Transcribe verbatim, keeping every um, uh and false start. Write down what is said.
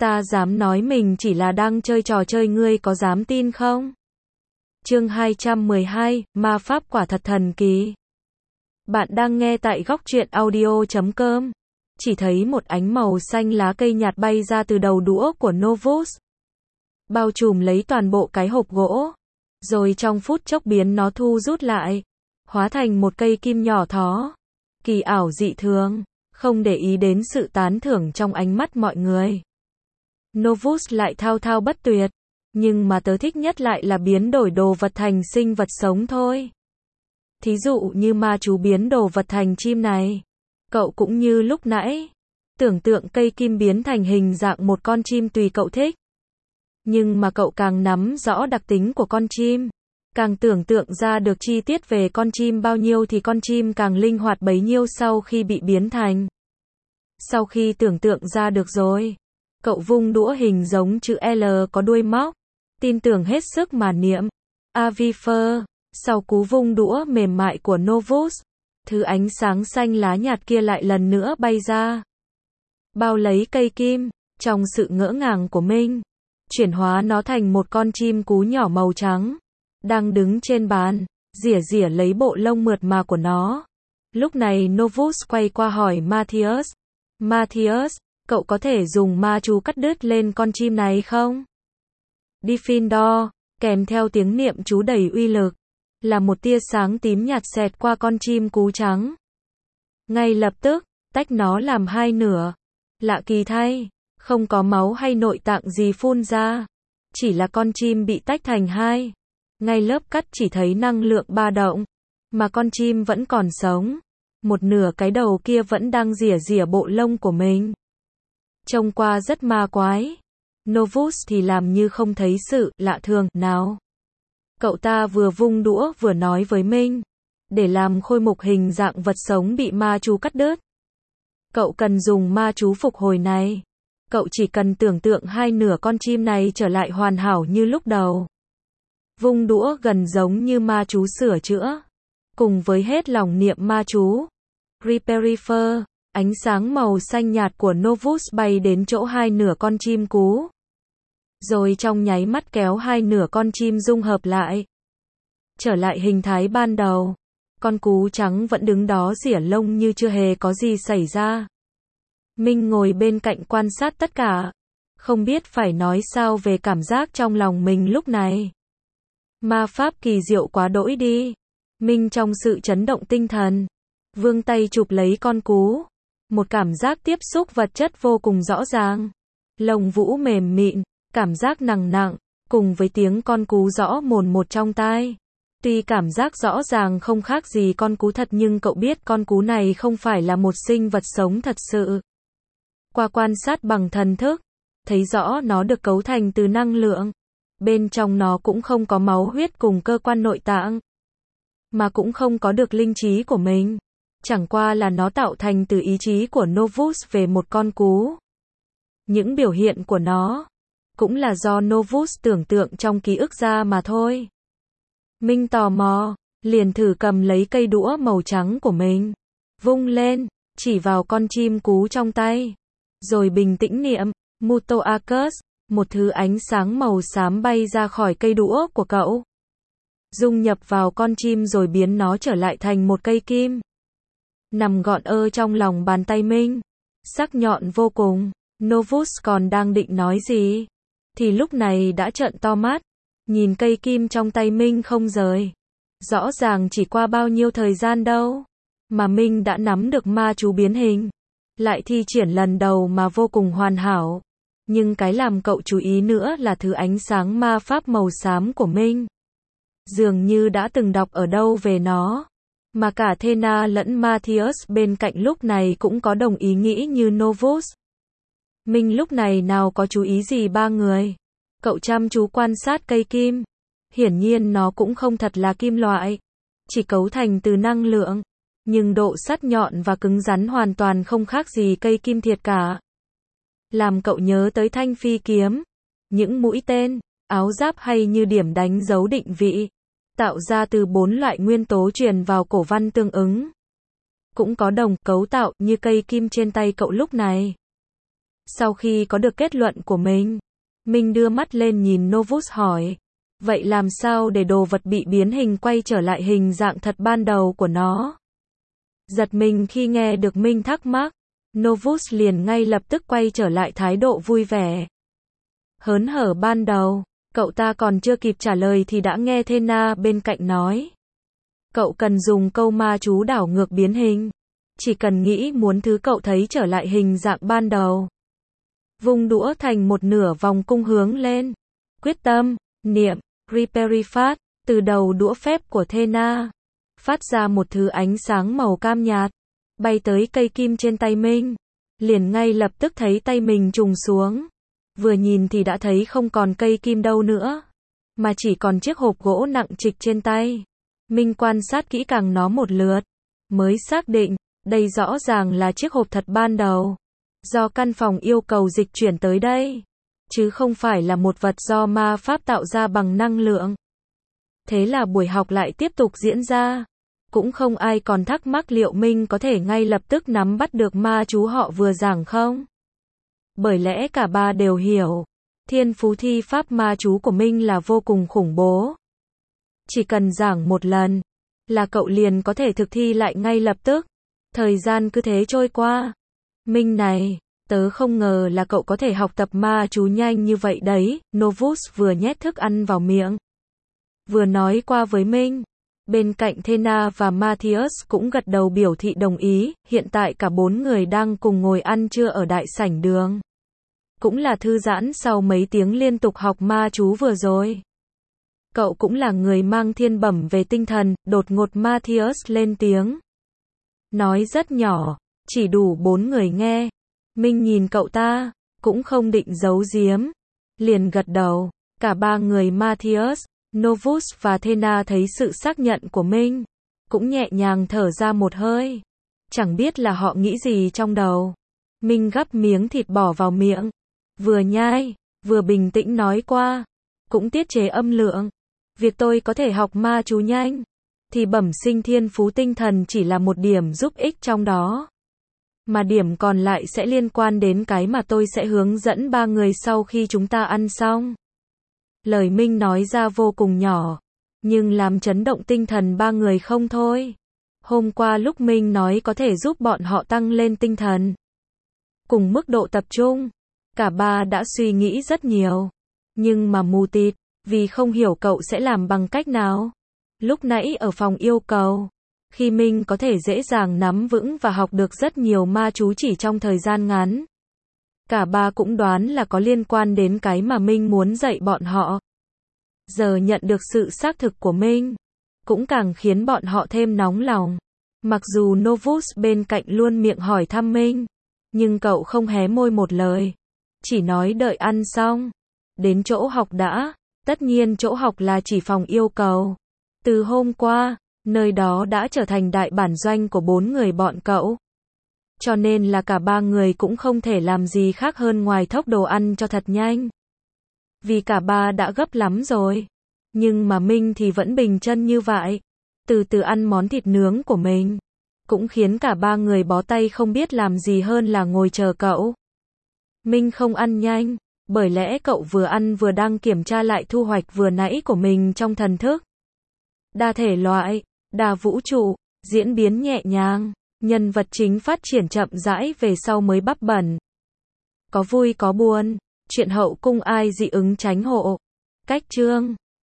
Ta dám nói mình chỉ là đang chơi trò chơi, ngươi có dám tin không? Chương hai trăm mười hai, ma pháp quả thật thần kỳ. Bạn đang nghe tại góc truyện audio chấm com. Chỉ thấy một ánh màu xanh lá cây nhạt bay ra từ đầu đũa của Novus, bao trùm lấy toàn bộ cái hộp gỗ, rồi trong phút chốc biến nó thu rút lại, hóa thành một cây kim nhỏ thó, kỳ ảo dị thường, không để ý đến sự tán thưởng trong ánh mắt mọi người. Novus lại thao thao bất tuyệt, nhưng mà tớ thích nhất lại là biến đổi đồ vật thành sinh vật sống thôi. Thí dụ như ma chú biến đồ vật thành chim này. Cậu cũng như lúc nãy, tưởng tượng cây kim biến thành hình dạng một con chim tùy cậu thích. Nhưng mà cậu càng nắm rõ đặc tính của con chim, càng tưởng tượng ra được chi tiết về con chim bao nhiêu thì con chim càng linh hoạt bấy nhiêu sau khi bị biến thành. Sau khi tưởng tượng ra được rồi, cậu vung đũa hình giống chữ L có đuôi móc, tin tưởng hết sức mà niệm Avifer. Sau cú vung đũa mềm mại của Novus, thứ ánh sáng xanh lá nhạt kia lại lần nữa bay ra, bao lấy cây kim. Trong sự ngỡ ngàng của mình, chuyển hóa nó thành một con chim cú nhỏ màu trắng, đang đứng trên bàn, rỉa rỉa lấy bộ lông mượt mà của nó. Lúc này Novus quay qua hỏi Matthias, Matthias, cậu có thể dùng ma chú cắt đứt lên con chim này không? Diffindor, kèm theo tiếng niệm chú đầy uy lực, là một tia sáng tím nhạt xẹt qua con chim cú trắng. Ngay lập tức, tách nó làm hai nửa. Lạ kỳ thay, không có máu hay nội tạng gì phun ra, chỉ là con chim bị tách thành hai. Ngay lớp cắt chỉ thấy năng lượng ba động, mà con chim vẫn còn sống. Một nửa cái đầu kia vẫn đang rỉa rỉa bộ lông của mình. Trông qua rất ma quái. Novus thì làm như không thấy sự lạ thường nào. Cậu ta vừa vung đũa vừa nói với mình, để làm khôi mục hình dạng vật sống bị ma chú cắt đứt, cậu cần dùng ma chú phục hồi này. Cậu chỉ cần tưởng tượng hai nửa con chim này trở lại hoàn hảo như lúc đầu. Vung đũa gần giống như ma chú sửa chữa. Cùng với hết lòng niệm ma chú Reperifer, ánh sáng màu xanh nhạt của Novus bay đến chỗ hai nửa con chim cú, rồi trong nháy mắt kéo hai nửa con chim dung hợp lại, trở lại hình thái ban đầu. Con cú trắng vẫn đứng đó rỉa lông như chưa hề có gì xảy ra. Minh ngồi bên cạnh quan sát tất cả, không biết phải nói sao về cảm giác trong lòng mình lúc này. Ma pháp kỳ diệu quá đỗi đi. Minh trong sự chấn động tinh thần, vươn tay chụp lấy con cú. Một cảm giác tiếp xúc vật chất vô cùng rõ ràng. Lông vũ mềm mịn, cảm giác nặng nặng, cùng với tiếng con cú rõ mồn một trong tai. Tuy cảm giác rõ ràng không khác gì con cú thật, nhưng cậu biết con cú này không phải là một sinh vật sống thật sự. Qua quan sát bằng thần thức, thấy rõ nó được cấu thành từ năng lượng. Bên trong nó cũng không có máu huyết cùng cơ quan nội tạng, mà cũng không có được linh trí của mình. Chẳng qua là nó tạo thành từ ý chí của Novus về một con cú. Những biểu hiện của nó cũng là do Novus tưởng tượng trong ký ức ra mà thôi. Minh tò mò, liền thử cầm lấy cây đũa màu trắng của mình, vung lên, chỉ vào con chim cú trong tay, rồi bình tĩnh niệm Mutoacus. Một thứ ánh sáng màu xám bay ra khỏi cây đũa của cậu, dung nhập vào con chim rồi biến nó trở lại thành một cây kim, nằm gọn ơ trong lòng bàn tay Minh, sắc nhọn vô cùng. Novus còn đang định nói gì, thì lúc này đã trợn to mắt, nhìn cây kim trong tay Minh không rời. Rõ ràng chỉ qua bao nhiêu thời gian đâu, mà Minh đã nắm được ma chú biến hình, lại thi triển lần đầu mà vô cùng hoàn hảo. Nhưng cái làm cậu chú ý nữa là thứ ánh sáng ma pháp màu xám của Minh. Dường như đã từng đọc ở đâu về nó, mà cả Thena lẫn Matthias bên cạnh lúc này cũng có đồng ý nghĩ như Novus. Minh lúc này nào có chú ý gì ba người. Cậu chăm chú quan sát cây kim. Hiển nhiên nó cũng không thật là kim loại, chỉ cấu thành từ năng lượng, nhưng độ sắc nhọn và cứng rắn hoàn toàn không khác gì cây kim thiệt cả. Làm cậu nhớ tới thanh phi kiếm, những mũi tên, áo giáp hay như điểm đánh dấu định vị, tạo ra từ bốn loại nguyên tố truyền vào cổ văn tương ứng. Cũng có đồng cấu tạo như cây kim trên tay cậu lúc này. Sau khi có được kết luận của mình, Minh đưa mắt lên nhìn Novus hỏi, vậy làm sao để đồ vật bị biến hình quay trở lại hình dạng thật ban đầu của nó? Giật mình khi nghe được Minh thắc mắc, Novus liền ngay lập tức quay trở lại thái độ vui vẻ. Hớn hở ban đầu, cậu ta còn chưa kịp trả lời thì đã nghe Thena bên cạnh nói. Cậu cần dùng câu ma chú đảo ngược biến hình. Chỉ cần nghĩ muốn thứ cậu thấy trở lại hình dạng ban đầu. Vung đũa thành một nửa vòng cung hướng lên. Quyết tâm, niệm, Reperifat, từ đầu đũa phép của Thena. Phát ra một thứ ánh sáng màu cam nhạt. Bay tới cây kim trên tay Minh. Liền ngay lập tức thấy tay mình trùng xuống. Vừa nhìn thì đã thấy không còn cây kim đâu nữa. Mà chỉ còn chiếc hộp gỗ nặng trịch trên tay. Minh quan sát kỹ càng nó một lượt. Mới xác định, đây rõ ràng là chiếc hộp thật ban đầu. Do căn phòng yêu cầu dịch chuyển tới đây. Chứ không phải là một vật do ma pháp tạo ra bằng năng lượng. Thế là buổi học lại tiếp tục diễn ra. Cũng không ai còn thắc mắc liệu Minh có thể ngay lập tức nắm bắt được ma chú họ vừa giảng không. Bởi lẽ cả ba đều hiểu. Thiên phú thi pháp ma chú của Minh là vô cùng khủng bố. Chỉ cần giảng một lần, là cậu liền có thể thực thi lại ngay lập tức. Thời gian cứ thế trôi qua. Minh này, tớ không ngờ là cậu có thể học tập ma chú nhanh như vậy đấy. Novus vừa nhét thức ăn vào miệng, vừa nói qua với Minh. Bên cạnh Thena và Matthias cũng gật đầu biểu thị đồng ý. Hiện tại cả bốn người đang cùng ngồi ăn trưa ở đại sảnh đường. Cũng là thư giãn sau mấy tiếng liên tục học ma chú vừa rồi. Cậu cũng là người mang thiên bẩm về tinh thần. Đột ngột Matthias lên tiếng. Nói rất nhỏ, chỉ đủ bốn người nghe. Minh nhìn cậu ta, cũng không định giấu giếm. Liền gật đầu. Cả ba người Matthias, Novus và Thena thấy sự xác nhận của Minh. Cũng nhẹ nhàng thở ra một hơi. Chẳng biết là họ nghĩ gì trong đầu. Minh gắp miếng thịt bỏ vào miệng. Vừa nhai, vừa bình tĩnh nói qua. Cũng tiết chế âm lượng. Việc tôi có thể học ma chú nhanh. Thì bẩm sinh thiên phú tinh thần chỉ là một điểm giúp ích trong đó. Mà điểm còn lại sẽ liên quan đến cái mà tôi sẽ hướng dẫn ba người sau khi chúng ta ăn xong. Lời Minh nói ra vô cùng nhỏ. Nhưng làm chấn động tinh thần ba người không thôi. Hôm qua lúc Minh nói có thể giúp bọn họ tăng lên tinh thần. Cùng mức độ tập trung. Cả ba đã suy nghĩ rất nhiều. Nhưng mà mù tịt. Vì không hiểu cậu sẽ làm bằng cách nào. Lúc nãy ở phòng yêu cầu. Khi Minh có thể dễ dàng nắm vững và học được rất nhiều ma chú chỉ trong thời gian ngắn. Cả ba cũng đoán là có liên quan đến cái mà Minh muốn dạy bọn họ. Giờ nhận được sự xác thực của Minh. Cũng càng khiến bọn họ thêm nóng lòng. Mặc dù Novus bên cạnh luôn miệng hỏi thăm Minh. Nhưng cậu không hé môi một lời. Chỉ nói đợi ăn xong. Đến chỗ học đã. Tất nhiên chỗ học là chỉ phòng yêu cầu. Từ hôm qua, nơi đó đã trở thành đại bản doanh của bốn người bọn cậu. Cho nên là cả ba người cũng không thể làm gì khác hơn ngoài thốc đồ ăn cho thật nhanh. Vì cả ba đã gấp lắm rồi. Nhưng mà Minh thì vẫn bình chân như vậy. Từ từ ăn món thịt nướng của mình. Cũng khiến cả ba người bó tay không biết làm gì hơn là ngồi chờ cậu. Minh không ăn nhanh. Bởi lẽ cậu vừa ăn vừa đang kiểm tra lại thu hoạch vừa nãy của mình trong thần thức. Đa thể loại, đa vũ trụ, diễn biến nhẹ nhàng, nhân vật chính phát triển chậm rãi về sau mới bắp bẩn. Có vui có buồn, chuyện hậu cung ai dị ứng tránh hộ. Cách chương